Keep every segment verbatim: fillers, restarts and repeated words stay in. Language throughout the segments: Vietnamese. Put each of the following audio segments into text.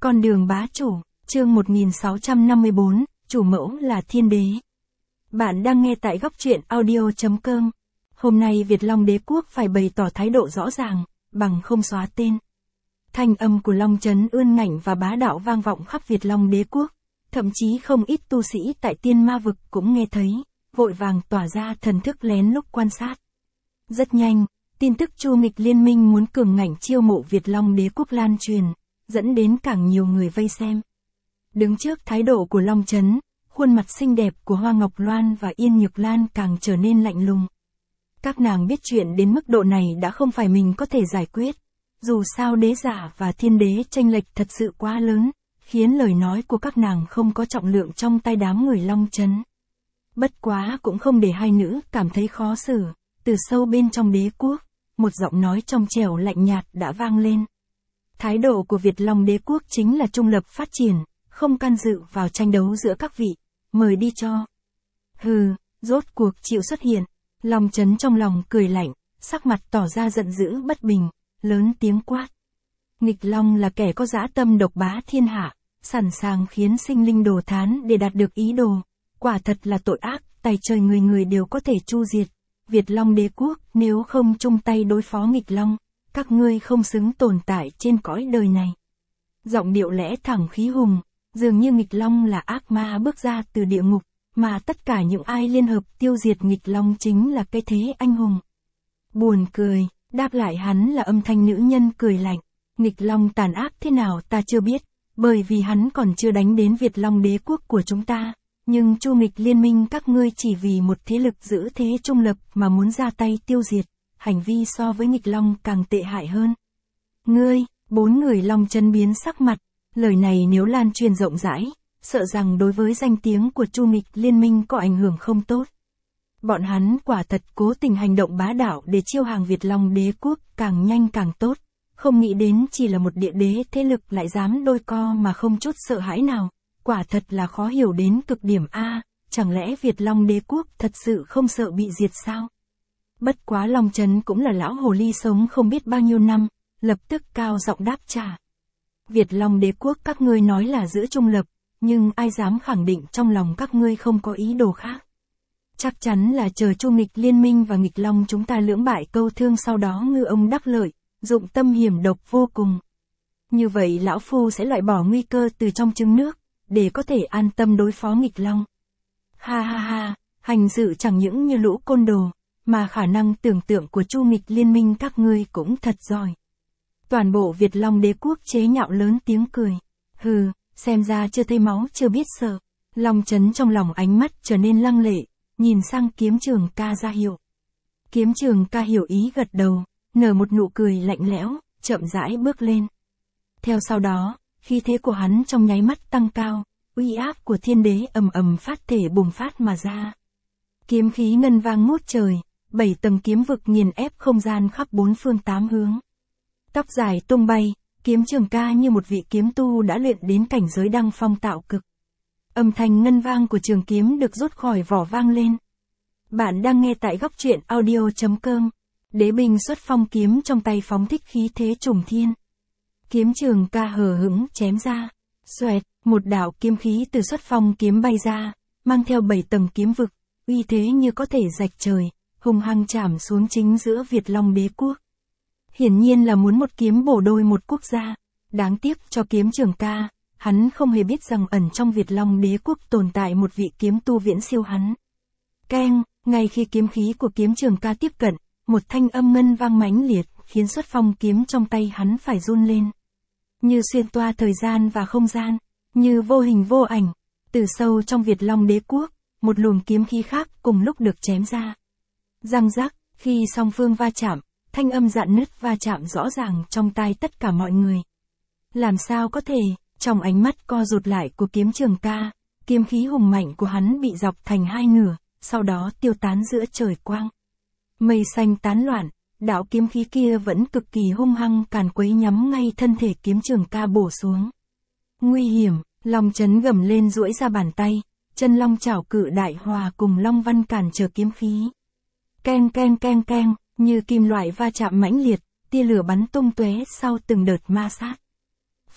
Con đường bá chủ, chương một nghìn sáu trăm năm mươi bốn, chủ mẫu là thiên đế. Bạn đang nghe tại góc truyện audio chấm com. Hôm nay Việt Long Đế Quốc phải bày tỏ thái độ rõ ràng, bằng không xóa tên. Thanh âm của Long Chấn ươn ngạnh và bá đạo vang vọng khắp Việt Long Đế Quốc, thậm chí không ít tu sĩ tại Tiên Ma Vực cũng nghe thấy, vội vàng tỏa ra thần thức lén lút quan sát. Rất nhanh, tin tức Chu nghịch liên minh muốn cường ngạnh chiêu mộ Việt Long Đế Quốc lan truyền, dẫn đến càng nhiều người vây xem. Đứng trước thái độ của Long Chấn, khuôn mặt xinh đẹp của Hoa Ngọc Loan và Yên Nhược Lan càng trở nên lạnh lùng. Các nàng biết chuyện đến mức độ này đã không phải mình có thể giải quyết. Dù sao đế giả và thiên đế chênh lệch thật sự quá lớn, khiến lời nói của các nàng không có trọng lượng trong tay đám người Long Chấn. Bất quá cũng không để hai nữ cảm thấy khó xử, từ sâu bên trong đế quốc, một giọng nói trong trẻo lạnh nhạt đã vang lên. Thái độ của Việt Long Đế Quốc chính là trung lập phát triển, không can dự vào tranh đấu giữa các vị, mời đi cho. Hừ, rốt cuộc chịu xuất hiện, Long Chấn trong lòng cười lạnh, sắc mặt tỏ ra giận dữ bất bình, lớn tiếng quát. Nghịch Long là kẻ có dã tâm độc bá thiên hạ, sẵn sàng khiến sinh linh đồ thán để đạt được ý đồ, quả thật là tội ác, tay trời người người đều có thể chu diệt. Việt Long Đế Quốc nếu không chung tay đối phó nghịch Long, các ngươi không xứng tồn tại trên cõi đời này. Giọng điệu lẽ thẳng khí hùng, dường như nghịch Long là ác ma bước ra từ địa ngục, mà tất cả những ai liên hợp tiêu diệt nghịch Long chính là cái thế anh hùng. Buồn cười, đáp lại hắn là âm thanh nữ nhân cười lạnh. Nghịch Long tàn ác thế nào ta chưa biết, bởi vì hắn còn chưa đánh đến Việt Long Đế Quốc của chúng ta. Nhưng Chu nghịch liên minh các ngươi chỉ vì một thế lực giữ thế trung lập mà muốn ra tay tiêu diệt, hành vi so với nghịch Long càng tệ hại hơn. Ngươi, bốn người Long Chấn biến sắc mặt, lời này nếu lan truyền rộng rãi, sợ rằng đối với danh tiếng của Chu nghịch liên minh có ảnh hưởng không tốt. Bọn hắn quả thật cố tình hành động bá đạo để chiêu hàng Việt Long Đế Quốc càng nhanh càng tốt, không nghĩ đến chỉ là một địa đế thế lực lại dám đôi co mà không chút sợ hãi nào. Quả thật là khó hiểu đến cực điểm a, chẳng lẽ Việt Long Đế Quốc thật sự không sợ bị diệt sao? Bất quá Long Chấn cũng là lão hồ ly sống không biết bao nhiêu năm, lập tức cao giọng đáp trả. Việt Long Đế Quốc các ngươi nói là giữ trung lập, nhưng ai dám khẳng định trong lòng các ngươi không có ý đồ khác? Chắc chắn là chờ Chu nghịch liên minh và nghịch Long chúng ta lưỡng bại câu thương sau đó ngư ông đắc lợi, dụng tâm hiểm độc vô cùng. Như vậy lão phu sẽ loại bỏ nguy cơ từ trong trứng nước, để có thể an tâm đối phó nghịch Long. Ha ha ha, hành sự chẳng những như lũ côn đồ, mà khả năng tưởng tượng của Chu nghịch liên minh các ngươi cũng thật giỏi. Toàn bộ Việt Long Đế Quốc chế nhạo lớn tiếng cười. Hừ, xem ra chưa thấy máu chưa biết sợ. Long Chấn trong lòng ánh mắt trở nên lăng lệ, nhìn sang Kiếm Trường Ca ra hiệu. Kiếm Trường Ca hiểu ý gật đầu, nở một nụ cười lạnh lẽo, chậm rãi bước lên. Theo sau đó, khí thế của hắn trong nháy mắt tăng cao, uy áp của thiên đế ầm ầm phát thể bùng phát mà ra. Kiếm khí ngân vang ngút trời, bảy tầng kiếm vực nghiền ép không gian khắp bốn phương tám hướng. Tóc dài tung bay, Kiếm Trường Ca như một vị kiếm tu đã luyện đến cảnh giới đăng phong tạo cực. Âm thanh ngân vang của trường kiếm được rút khỏi vỏ vang lên. Bạn đang nghe tại góc truyện audio chấm com. Đế binh xuất phong kiếm trong tay phóng thích khí thế trùng thiên. Kiếm Trường Ca hờ hững chém ra. Xoẹt, một đạo kiếm khí từ xuất phong kiếm bay ra, mang theo bảy tầng kiếm vực, uy thế như có thể rạch trời, hung hăng chạm xuống chính giữa Việt Long Đế Quốc. Hiển nhiên là muốn một kiếm bổ đôi một quốc gia. Đáng tiếc cho Kiếm Trường Ca, hắn không hề biết rằng ẩn trong Việt Long Đế Quốc tồn tại một vị kiếm tu viễn siêu hắn. Keng, ngay khi kiếm khí của Kiếm Trường Ca tiếp cận, một thanh âm ngân vang mãnh liệt, khiến xuất phong kiếm trong tay hắn phải run lên. Như xuyên toa thời gian và không gian, như vô hình vô ảnh, từ sâu trong Việt Long Đế Quốc, một luồng kiếm khí khác cùng lúc được chém ra. Răng rắc, khi song phương va chạm, thanh âm rạn nứt va chạm rõ ràng trong tai tất cả mọi người. Làm sao có thể, trong ánh mắt co rụt lại của Kiếm Trường Ca, kiếm khí hùng mạnh của hắn bị dọc thành hai nửa, sau đó tiêu tán giữa trời quang. Mây xanh tán loạn, đạo kiếm khí kia vẫn cực kỳ hung hăng càn quấy nhắm ngay thân thể Kiếm Trường Ca bổ xuống. Nguy hiểm, Long Chấn gầm lên duỗi ra bàn tay, chân long chảo cự đại hòa cùng long văn cản trở kiếm khí. Keng keng keng keng, như kim loại va chạm mãnh liệt, tia lửa bắn tung tóe sau từng đợt ma sát. Phốc,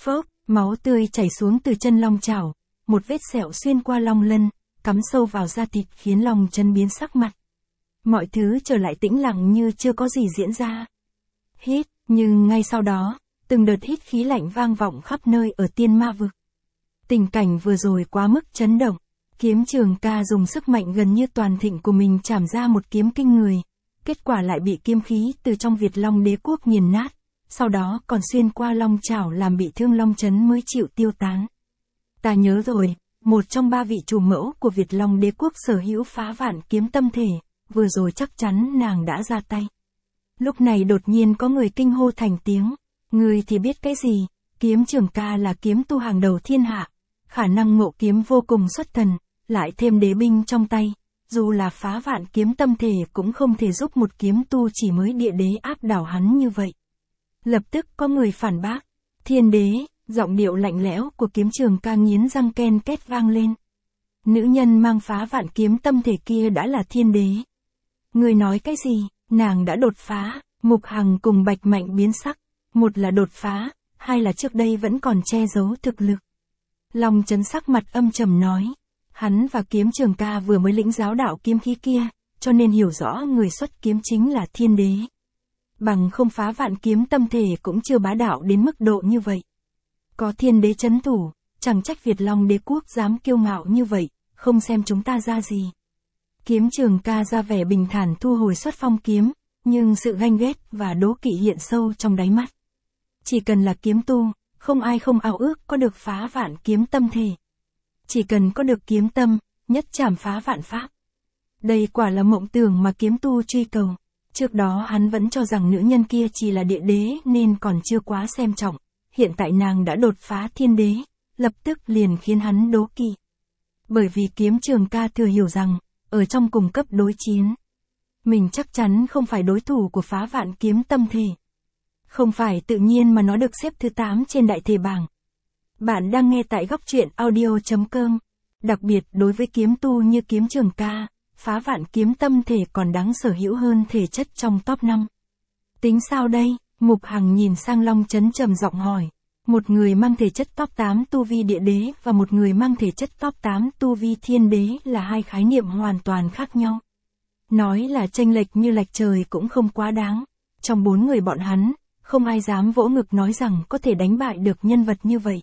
Máu tươi chảy xuống từ chân long chảo, một vết sẹo xuyên qua long lân, cắm sâu vào da thịt khiến Long Chấn biến sắc mặt. Mọi thứ trở lại tĩnh lặng như chưa có gì diễn ra. Hít, nhưng ngay sau đó, từng đợt hít khí lạnh vang vọng khắp nơi ở tiên ma vực. Tình cảnh vừa rồi quá mức chấn động. Kiếm Trường Ca dùng sức mạnh gần như toàn thịnh của mình chảm ra một kiếm kinh người. Kết quả lại bị kiếm khí từ trong Việt Long Đế Quốc nghiền nát. Sau đó còn xuyên qua long chảo làm bị thương Long Chấn mới chịu tiêu tán. Ta nhớ rồi, một trong ba vị chủ mẫu của Việt Long Đế Quốc sở hữu phá vạn kiếm tâm thể, vừa rồi chắc chắn nàng đã ra tay. Lúc này đột nhiên có người kinh hô thành tiếng, người thì biết cái gì, Kiếm Trường Ca là kiếm tu hàng đầu thiên hạ, khả năng ngộ kiếm vô cùng xuất thần, lại thêm đế binh trong tay, dù là phá vạn kiếm tâm thể cũng không thể giúp một kiếm tu chỉ mới địa đế áp đảo hắn như vậy. Lập tức có người phản bác, thiên đế, giọng điệu lạnh lẽo của Kiếm Trường Ca nghiến răng ken két vang lên. Nữ nhân mang phá vạn kiếm tâm thể kia đã là thiên đế. Người nói cái gì, nàng đã đột phá, Mục Hằng cùng Bạch Mạnh biến sắc, một là đột phá, hai là trước đây vẫn còn che giấu thực lực. Long Chấn sắc mặt âm trầm nói, hắn và Kiếm Trường Ca vừa mới lĩnh giáo đạo kiếm khí kia, cho nên hiểu rõ người xuất kiếm chính là thiên đế. Bằng không phá vạn kiếm tâm thể cũng chưa bá đạo đến mức độ như vậy. Có thiên đế chấn thủ, chẳng trách Việt Long Đế Quốc dám kiêu ngạo như vậy, không xem chúng ta ra gì. Kiếm Trường Ca ra vẻ bình thản thu hồi xuất phong kiếm, nhưng sự ganh ghét và đố kỵ hiện sâu trong đáy mắt. Chỉ cần là kiếm tu, không ai không ao ước có được phá vạn kiếm tâm thể. Chỉ cần có được kiếm tâm, nhất trảm phá vạn pháp. Đây quả là mộng tưởng mà kiếm tu truy cầu. Trước đó hắn vẫn cho rằng nữ nhân kia chỉ là địa đế nên còn chưa quá xem trọng. Hiện tại nàng đã đột phá thiên đế, lập tức liền khiến hắn đố kỵ. Bởi vì Kiếm Trường Ca thừa hiểu rằng, ở trong cùng cấp đối chiến, mình chắc chắn không phải đối thủ của phá vạn kiếm tâm thể. Không phải tự nhiên mà nó được xếp thứ tám trên đại thể bảng. Bạn đang nghe tại góc truyện audio chấm com. Đặc biệt đối với kiếm tu như Kiếm Trường Ca, phá vạn kiếm tâm thể còn đáng sở hữu hơn thể chất trong top năm. Tính sao đây? Mục Hằng nhìn sang Long Chấn trầm giọng hỏi. Một người mang thể chất top tám tu vi địa đế và một người mang thể chất top tám tu vi thiên đế là hai khái niệm hoàn toàn khác nhau. Nói là chênh lệch như lệch trời cũng không quá đáng. Trong bốn người bọn hắn, không ai dám vỗ ngực nói rằng có thể đánh bại được nhân vật như vậy.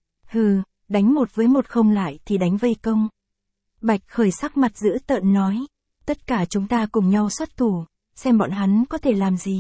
Hừ, đánh một với một không lại thì đánh vây công. Bạch Khởi sắc mặt dữ tợn nói. Tất cả chúng ta cùng nhau xuất thủ, xem bọn hắn có thể làm gì.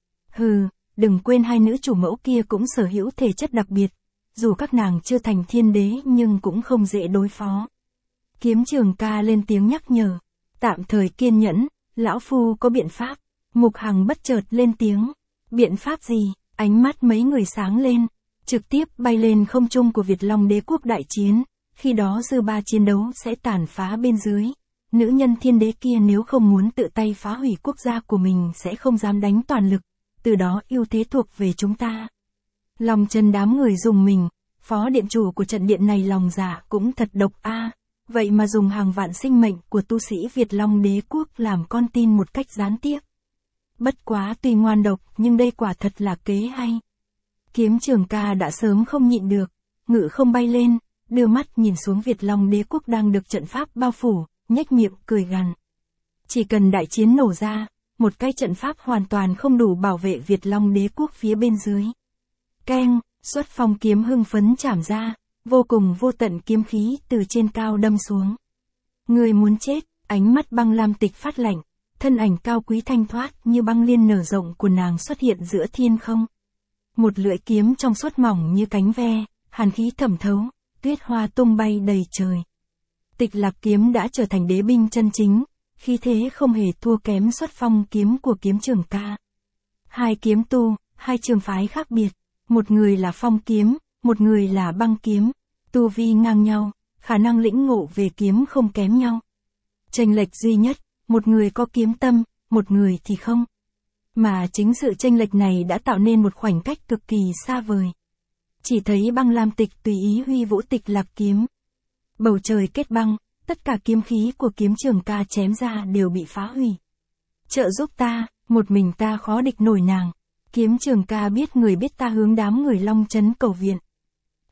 Hừ, đừng quên hai nữ chủ mẫu kia cũng sở hữu thể chất đặc biệt. Dù các nàng chưa thành thiên đế nhưng cũng không dễ đối phó. Kiếm Trường Ca lên tiếng nhắc nhở. Tạm thời kiên nhẫn, lão phu có biện pháp. Mục Hằng bất chợt lên tiếng. Biện pháp gì? Ánh mắt mấy người sáng lên. Trực tiếp bay lên không trung của Việt Long Đế Quốc đại chiến. Khi đó dư ba chiến đấu sẽ tàn phá bên dưới. Nữ nhân thiên đế kia nếu không muốn tự tay phá hủy quốc gia của mình sẽ không dám đánh toàn lực. Từ đó ưu thế thuộc về chúng ta. Lòng chân đám người dùng mình. Phó điện chủ của trận điện này lòng dạ cũng thật độc a. Vậy mà dùng hàng vạn sinh mệnh của tu sĩ Việt Long Đế Quốc làm con tin một cách gián tiếp. Bất quá tuy ngoan độc nhưng đây quả thật là kế hay. Kiếm Trường Ca đã sớm không nhịn được, ngự không bay lên, đưa mắt nhìn xuống Việt Long Đế Quốc đang được trận pháp bao phủ, nhếch miệng cười gằn. Chỉ cần đại chiến nổ ra, một cái trận pháp hoàn toàn không đủ bảo vệ Việt Long Đế Quốc phía bên dưới. Keng, xuất phong kiếm hưng phấn chảm ra, vô cùng vô tận kiếm khí từ trên cao đâm xuống. Người muốn chết, ánh mắt Băng Lam Tịch phát lạnh, thân ảnh cao quý thanh thoát như băng liên nở rộng của nàng xuất hiện giữa thiên không. Một lưỡi kiếm trong suốt mỏng như cánh ve, hàn khí thẩm thấu, tuyết hoa tung bay đầy trời. Tịch Lạc kiếm đã trở thành đế binh chân chính, khí thế không hề thua kém xuất phong kiếm của Kiếm Trường Ca. Hai kiếm tu, hai trường phái khác biệt, một người là phong kiếm, một người là băng kiếm, tu vi ngang nhau, khả năng lĩnh ngộ về kiếm không kém nhau. Chênh lệch duy nhất, một người có kiếm tâm, một người thì không. Mà chính sự chênh lệch này đã tạo nên một khoảnh cách cực kỳ xa vời. Chỉ thấy Băng Lam Tịch tùy ý huy vũ Tịch Lạc kiếm. Bầu trời kết băng, tất cả kiếm khí của Kiếm Trường Ca chém ra đều bị phá hủy. Trợ giúp ta, một mình ta khó địch nổi nàng. Kiếm Trường Ca biết người biết ta hướng đám người Long Chấn cầu viện.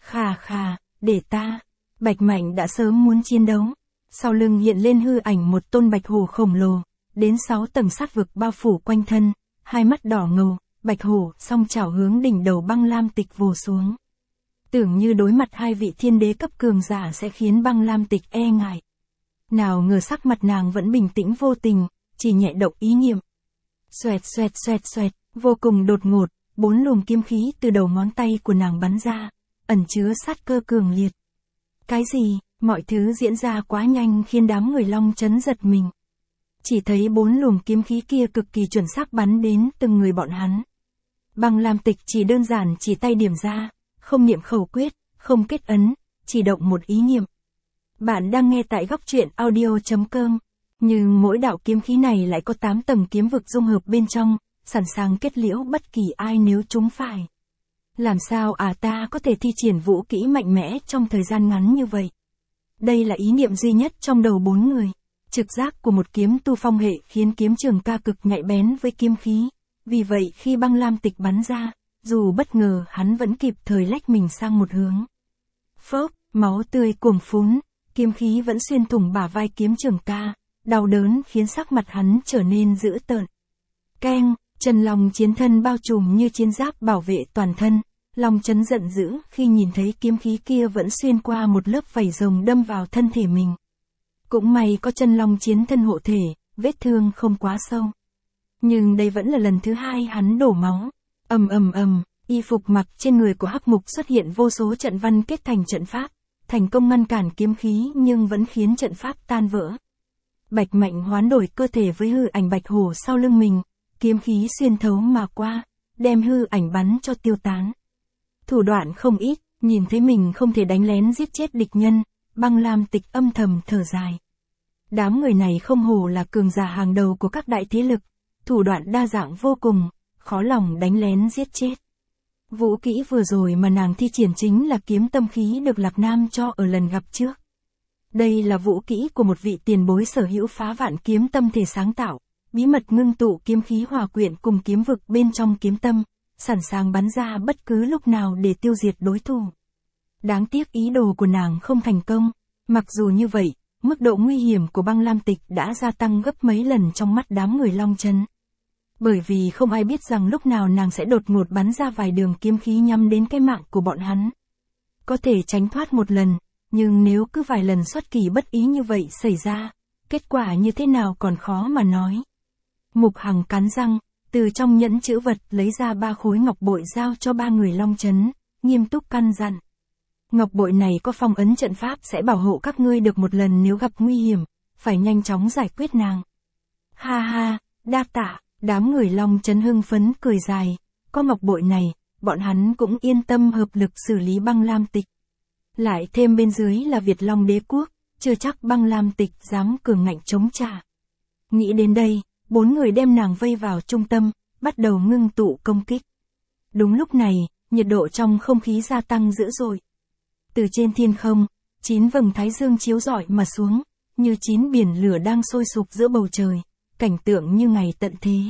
Khà khà, để ta. Bạch Mạnh đã sớm muốn chiến đấu. Sau lưng hiện lên hư ảnh một tôn bạch hổ khổng lồ, đến sáu tầng sát vực bao phủ quanh thân, hai mắt đỏ ngầu, bạch hổ song chảo hướng đỉnh đầu Băng Lam Tịch vồ xuống. Tưởng như đối mặt hai vị thiên đế cấp cường giả sẽ khiến Băng Lam Tịch e ngại. Nào ngờ sắc mặt nàng vẫn bình tĩnh vô tình, chỉ nhẹ động ý niệm. Xoẹt xoẹt xoẹt xoẹt, vô cùng đột ngột, bốn luồng kiếm khí từ đầu ngón tay của nàng bắn ra, ẩn chứa sát cơ cường liệt. Cái gì? Mọi thứ diễn ra quá nhanh khiến đám người Long Trấn giật mình. Chỉ thấy bốn luồng kiếm khí kia cực kỳ chuẩn xác bắn đến từng người bọn hắn. Băng Lam Tịch chỉ đơn giản chỉ tay điểm ra, không niệm khẩu quyết, không kết ấn, chỉ động một ý niệm. Bạn đang nghe tại góc truyện audio chấm com. Nhưng mỗi đạo kiếm khí này lại có tám tầng kiếm vực dung hợp bên trong, sẵn sàng kết liễu bất kỳ ai nếu chúng phải. Làm sao à ta có thể thi triển vũ kỹ mạnh mẽ trong thời gian ngắn như vậy? Đây là ý niệm duy nhất trong đầu bốn người. Trực giác của một kiếm tu phong hệ khiến kiếm trường ca cực nhạy bén với kiếm khí. Vì vậy khi Băng Lam Tịch bắn ra, dù bất ngờ hắn vẫn kịp thời lách mình sang một hướng. Phốc, máu tươi cuồng phún, kiếm khí vẫn xuyên thủng bả vai kiếm trường ca, đau đớn khiến sắc mặt hắn trở nên dữ tợn. Keng, chân long chiến thân bao trùm như chiến giáp bảo vệ toàn thân. Long Trấn giận dữ khi nhìn thấy kiếm khí kia vẫn xuyên qua một lớp vảy rồng đâm vào thân thể mình. Cũng may có chân long chiến thân hộ thể, vết thương không quá sâu. Nhưng đây vẫn là lần thứ hai hắn đổ máu. Ầm ầm ầm, y phục mặc trên người của Hắc Mục xuất hiện vô số trận văn kết thành trận pháp, thành công ngăn cản kiếm khí nhưng vẫn khiến trận pháp tan vỡ. Bạch Mạnh hoán đổi cơ thể với hư ảnh bạch hổ sau lưng mình, kiếm khí xuyên thấu mà qua, đem hư ảnh bắn cho tiêu tán. Thủ đoạn không ít, nhìn thấy mình không thể đánh lén giết chết địch nhân, Băng Lam Tịch âm thầm thở dài. Đám người này không hổ là cường giả hàng đầu của các đại thế lực, thủ đoạn đa dạng vô cùng, khó lòng đánh lén giết chết. Vũ kỹ vừa rồi mà nàng thi triển chính là kiếm tâm khí được Lạc Nam cho ở lần gặp trước. Đây là vũ kỹ của một vị tiền bối sở hữu phá vạn kiếm tâm thể sáng tạo, bí mật ngưng tụ kiếm khí hòa quyện cùng kiếm vực bên trong kiếm tâm, sẵn sàng bắn ra bất cứ lúc nào để tiêu diệt đối thủ. Đáng tiếc ý đồ của nàng không thành công, mặc dù như vậy, mức độ nguy hiểm của Băng Lam Tịch đã gia tăng gấp mấy lần trong mắt đám người Long Trấn. Bởi vì không ai biết rằng lúc nào nàng sẽ đột ngột bắn ra vài đường kiếm khí nhắm đến cái mạng của bọn hắn. Có thể tránh thoát một lần, nhưng nếu cứ vài lần xuất kỳ bất ý như vậy xảy ra, kết quả như thế nào còn khó mà nói. Mục Hằng cắn răng, từ trong nhẫn chữ vật lấy ra ba khối ngọc bội giao cho ba người Long Trấn, nghiêm túc căn dặn. Ngọc bội này có phong ấn trận pháp sẽ bảo hộ các ngươi được một lần nếu gặp nguy hiểm, phải nhanh chóng giải quyết nàng. Ha ha, đa tạ, đám người Long Trấn hưng phấn cười dài, có ngọc bội này, bọn hắn cũng yên tâm hợp lực xử lý Băng Lam Tịch. Lại thêm bên dưới là Việt Long Đế Quốc, chưa chắc Băng Lam Tịch dám cường ngạnh chống trả. Nghĩ đến đây, bốn người đem nàng vây vào trung tâm, bắt đầu ngưng tụ công kích. Đúng lúc này, nhiệt độ trong không khí gia tăng dữ dội. Từ trên thiên không, chín vầng thái dương chiếu rọi mà xuống, như chín biển lửa đang sôi sục giữa bầu trời, cảnh tượng như ngày tận thế.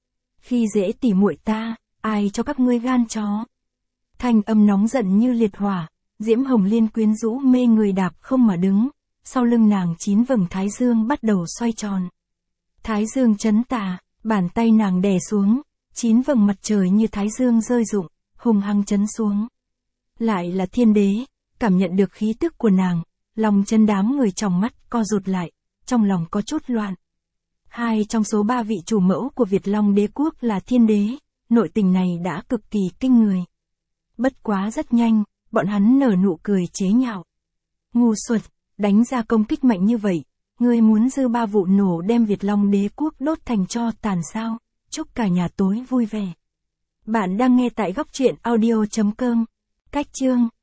Khi dễ tỉ muội ta, ai cho các ngươi gan chó? Thanh âm nóng giận như liệt hỏa, Diễm Hồng Liên quyến rũ mê người đạp không mà đứng, sau lưng nàng chín vầng thái dương bắt đầu xoay tròn. Thái dương chấn tà, bàn tay nàng đè xuống, chín vầng mặt trời như thái dương rơi rụng, hùng hăng chấn xuống. Lại là thiên đế, cảm nhận được khí tức của nàng, lòng chân đám người trong mắt co rụt lại, trong lòng có chút loạn. Hai trong số ba vị chủ mẫu của Việt Long Đế Quốc là thiên đế, nội tình này đã cực kỳ kinh người. Bất quá rất nhanh, bọn hắn nở nụ cười chế nhạo. Ngu xuẩn, đánh ra công kích mạnh như vậy, ngươi muốn dư ba vụ nổ đem Việt Long Đế Quốc đốt thành tro tàn sao? Chúc cả nhà tối vui vẻ. Bạn đang nghe tại góc truyện audio chấm com. Cách chương